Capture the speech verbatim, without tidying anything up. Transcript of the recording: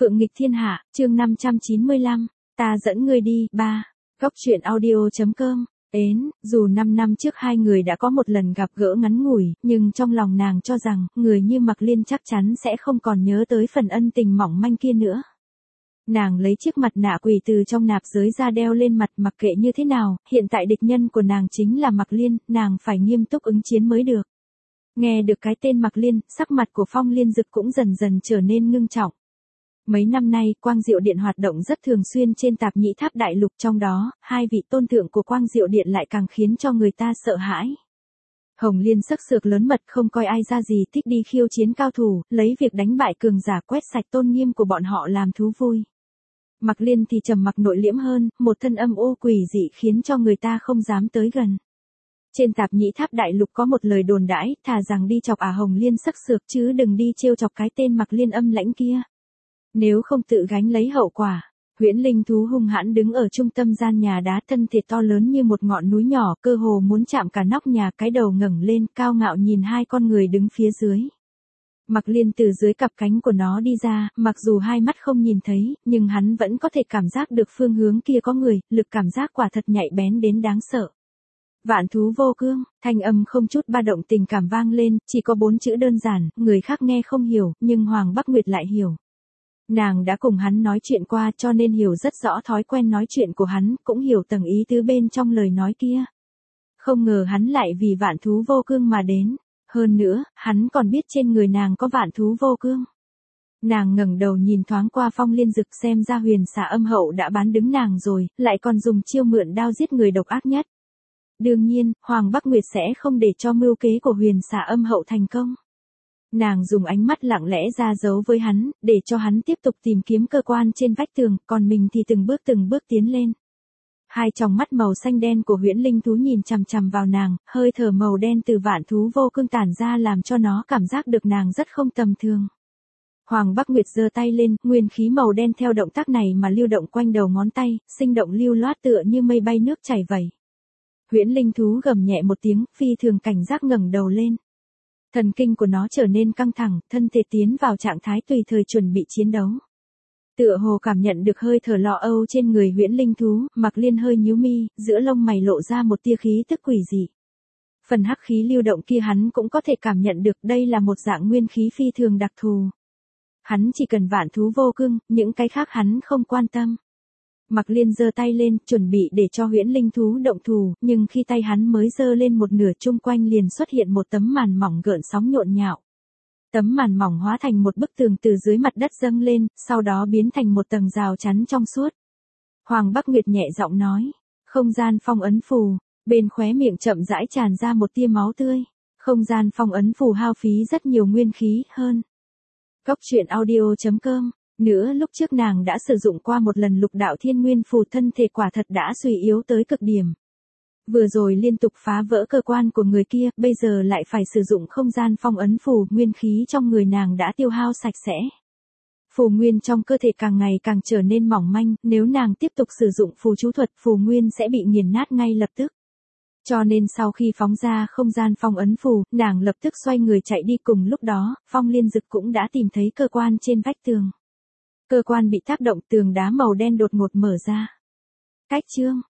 Phượng nghịch thiên hạ, chương năm trăm chín mươi lăm, ta dẫn ngươi đi, ba. Góc truyện audio.com. Ến, dù năm năm trước hai người đã có một lần gặp gỡ ngắn ngủi, nhưng trong lòng nàng cho rằng, người như Mạc Liên chắc chắn sẽ không còn nhớ tới phần ân tình mỏng manh kia nữa. Nàng lấy chiếc mặt nạ quỷ từ trong nạp giới ra đeo lên mặt, mặc kệ như thế nào, hiện tại địch nhân của nàng chính là Mạc Liên, nàng phải nghiêm túc ứng chiến mới được. Nghe được cái tên Mạc Liên, sắc mặt của Phong Liên Dực cũng dần dần trở nên ngưng trọng. Mấy năm nay, Quang Diệu Điện hoạt động rất thường xuyên trên Tạp Nhĩ Tháp Đại Lục, trong đó, hai vị tôn thượng của Quang Diệu Điện lại càng khiến cho người ta sợ hãi. Hồng Liên sắc sược lớn mật không coi ai ra gì, thích đi khiêu chiến cao thủ, lấy việc đánh bại cường giả quét sạch tôn nghiêm của bọn họ làm thú vui. Mạc Liên thì trầm mặc nội liễm hơn, một thân âm u quỷ dị khiến cho người ta không dám tới gần. Trên Tạp Nhĩ Tháp Đại Lục có một lời đồn đãi, thà rằng đi chọc ả Hồng Liên sắc sược chứ đừng đi trêu chọc cái tên Mạc Liên âm lãnh kia. Nếu không tự gánh lấy hậu quả. Huyễn linh thú hung hãn đứng ở trung tâm gian nhà đá, thân thể to lớn như một ngọn núi nhỏ, cơ hồ muốn chạm cả nóc nhà, cái đầu ngẩng lên, cao ngạo nhìn hai con người đứng phía dưới. Mạc Liên từ dưới cặp cánh của nó đi ra, mặc dù hai mắt không nhìn thấy, nhưng hắn vẫn có thể cảm giác được phương hướng kia có người, lực cảm giác quả thật nhạy bén đến đáng sợ. Vạn thú vô cương, thanh âm không chút ba động tình cảm vang lên, chỉ có bốn chữ đơn giản, người khác nghe không hiểu, nhưng Hoàng Bắc Nguyệt lại hiểu. Nàng đã cùng hắn nói chuyện qua cho nên hiểu rất rõ thói quen nói chuyện của hắn, cũng hiểu tầng ý tứ bên trong lời nói kia. Không ngờ hắn lại vì vạn thú vô cương mà đến. Hơn nữa, hắn còn biết trên người nàng có vạn thú vô cương. Nàng ngẩng đầu nhìn thoáng qua Phong Liên Dực, xem ra huyền xà âm hậu đã bán đứng nàng rồi, lại còn dùng chiêu mượn đao giết người độc ác nhất. Đương nhiên, Hoàng Bắc Nguyệt sẽ không để cho mưu kế của huyền xà âm hậu thành công. Nàng dùng ánh mắt lặng lẽ ra dấu với hắn, để cho hắn tiếp tục tìm kiếm cơ quan trên vách tường, còn mình thì từng bước từng bước tiến lên. Hai tròng mắt màu xanh đen của huyễn linh thú nhìn chằm chằm vào nàng, hơi thở màu đen từ vạn thú vô cương tản ra làm cho nó cảm giác được nàng rất không tầm thường. Hoàng Bắc Nguyệt giơ tay lên, nguyên khí màu đen theo động tác này mà lưu động quanh đầu ngón tay, sinh động lưu loát tựa như mây bay nước chảy vẩy. Huyễn linh thú gầm nhẹ một tiếng, phi thường cảnh giác ngẩng đầu lên. Thần kinh của nó trở nên căng thẳng, thân thể tiến vào trạng thái tùy thời chuẩn bị chiến đấu. Tựa hồ cảm nhận được hơi thở lo âu trên người huyễn linh thú, Mạc Liên hơi nhíu mi, giữa lông mày lộ ra một tia khí tức quỷ dị. Phần hắc khí lưu động kia hắn cũng có thể cảm nhận được, đây là một dạng nguyên khí phi thường đặc thù. Hắn chỉ cần vạn thú vô cương, những cái khác hắn không quan tâm. Mạc Liên giơ tay lên, chuẩn bị để cho huyễn linh thú động thủ, nhưng khi tay hắn mới giơ lên một nửa, chung quanh liền xuất hiện một tấm màn mỏng gợn sóng nhộn nhạo. Tấm màn mỏng hóa thành một bức tường từ dưới mặt đất dâng lên, sau đó biến thành một tầng rào chắn trong suốt. Hoàng Bắc Nguyệt nhẹ giọng nói, không gian phong ấn phù, bên khóe miệng chậm rãi tràn ra một tia máu tươi. Không gian phong ấn phù hao phí rất nhiều nguyên khí hơn. Góc truyện audio.com. Nữa lúc trước nàng đã sử dụng qua một lần lục đạo thiên nguyên phù, thân thể quả thật đã suy yếu tới cực điểm. Vừa rồi liên tục phá vỡ cơ quan của người kia, bây giờ lại phải sử dụng không gian phong ấn phù, nguyên khí trong người nàng đã tiêu hao sạch sẽ. Phù nguyên trong cơ thể càng ngày càng trở nên mỏng manh, nếu nàng tiếp tục sử dụng phù chú thuật, phù nguyên sẽ bị nghiền nát ngay lập tức. Cho nên sau khi phóng ra không gian phong ấn phù, nàng lập tức xoay người chạy đi, cùng lúc đó, Phong Liên Dực cũng đã tìm thấy cơ quan trên vách tường. Cơ quan bị tác động, tường đá màu đen đột ngột mở ra. Cách chương,